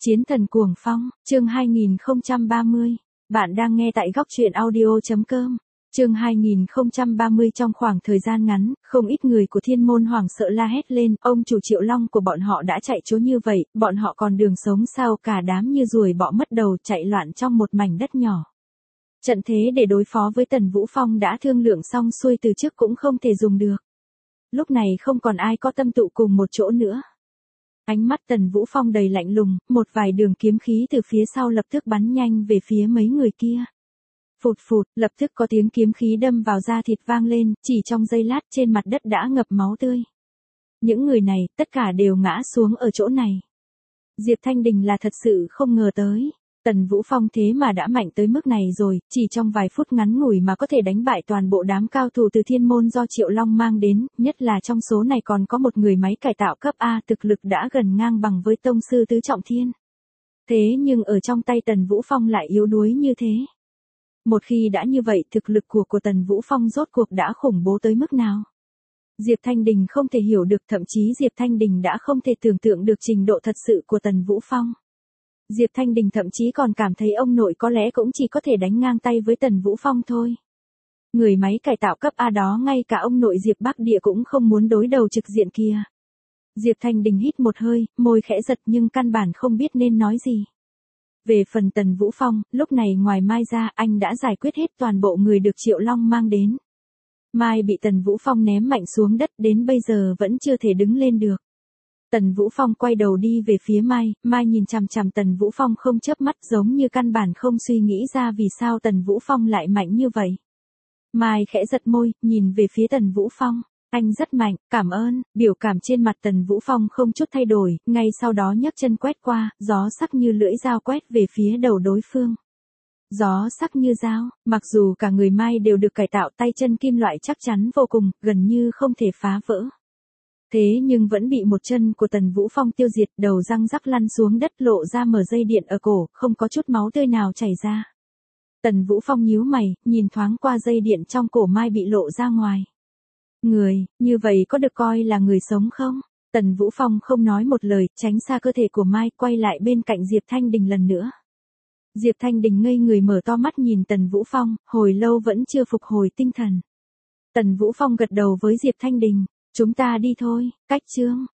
Chiến thần cuồng phong, chương 2030. Bạn đang nghe tại góc truyện audio.com. Chương 2030. Trong khoảng thời gian ngắn, không ít người của Thiên Môn hoảng sợ la hét lên, ông chủ Triệu Long của bọn họ đã chạy trốn như vậy, bọn họ còn đường sống sao? Cả đám như ruồi bọ mất đầu chạy loạn trong một mảnh đất nhỏ. Trận thế để đối phó với Tần Vũ Phong đã thương lượng xong xuôi từ trước cũng không thể dùng được. Lúc này không còn ai có tâm tụ cùng một chỗ nữa. Ánh mắt Tần Vũ Phong đầy lạnh lùng, một vài đường kiếm khí từ phía sau lập tức bắn nhanh về phía mấy người kia. Phụt phụt, lập tức có tiếng kiếm khí đâm vào da thịt vang lên, chỉ trong giây lát trên mặt đất đã ngập máu tươi. Những người này, tất cả đều ngã xuống ở chỗ này. Diệp Thanh Đình là thật sự không ngờ tới. Tần Vũ Phong thế mà đã mạnh tới mức này rồi, chỉ trong vài phút ngắn ngủi mà có thể đánh bại toàn bộ đám cao thủ từ Thiên Môn do Triệu Long mang đến, nhất là trong số này còn có một người máy cải tạo cấp A thực lực đã gần ngang bằng với tông sư tứ trọng thiên. Thế nhưng ở trong tay Tần Vũ Phong lại yếu đuối như thế. Một khi đã như vậy thực lực của Tần Vũ Phong rốt cuộc đã khủng bố tới mức nào? Diệp Thanh Đình không thể hiểu được, thậm chí Diệp Thanh Đình đã không thể tưởng tượng được trình độ thật sự của Tần Vũ Phong. Diệp Thanh Đình thậm chí còn cảm thấy ông nội có lẽ cũng chỉ có thể đánh ngang tay với Tần Vũ Phong thôi. Người máy cải tạo cấp A đó ngay cả ông nội Diệp Bắc Địa cũng không muốn đối đầu trực diện kia. Diệp Thanh Đình hít một hơi, môi khẽ giật nhưng căn bản không biết nên nói gì. Về phần Tần Vũ Phong, lúc này ngoài Mai ra anh đã giải quyết hết toàn bộ người được Triệu Long mang đến. Mai bị Tần Vũ Phong ném mạnh xuống đất đến bây giờ vẫn chưa thể đứng lên được. Tần Vũ Phong quay đầu đi về phía Mai, Mai nhìn chằm chằm Tần Vũ Phong không chớp mắt giống như căn bản không suy nghĩ ra vì sao Tần Vũ Phong lại mạnh như vậy. Mai khẽ giật môi, nhìn về phía Tần Vũ Phong, anh rất mạnh, cảm ơn, biểu cảm trên mặt Tần Vũ Phong không chút thay đổi, ngay sau đó nhấc chân quét qua, gió sắc như lưỡi dao quét về phía đầu đối phương. Gió sắc như dao, mặc dù cả người Mai đều được cải tạo tay chân kim loại chắc chắn vô cùng, gần như không thể phá vỡ. Thế nhưng vẫn bị một chân của Tần Vũ Phong tiêu diệt, đầu răng rắc lăn xuống đất lộ ra mở dây điện ở cổ, không có chút máu tươi nào chảy ra. Tần Vũ Phong nhíu mày, nhìn thoáng qua dây điện trong cổ Mai bị lộ ra ngoài. Người, như vậy có được coi là người sống không? Tần Vũ Phong không nói một lời, tránh xa cơ thể của Mai, quay lại bên cạnh Diệp Thanh Đình lần nữa. Diệp Thanh Đình ngây người mở to mắt nhìn Tần Vũ Phong, hồi lâu vẫn chưa phục hồi tinh thần. Tần Vũ Phong gật đầu với Diệp Thanh Đình. Chúng ta đi thôi, cách chương.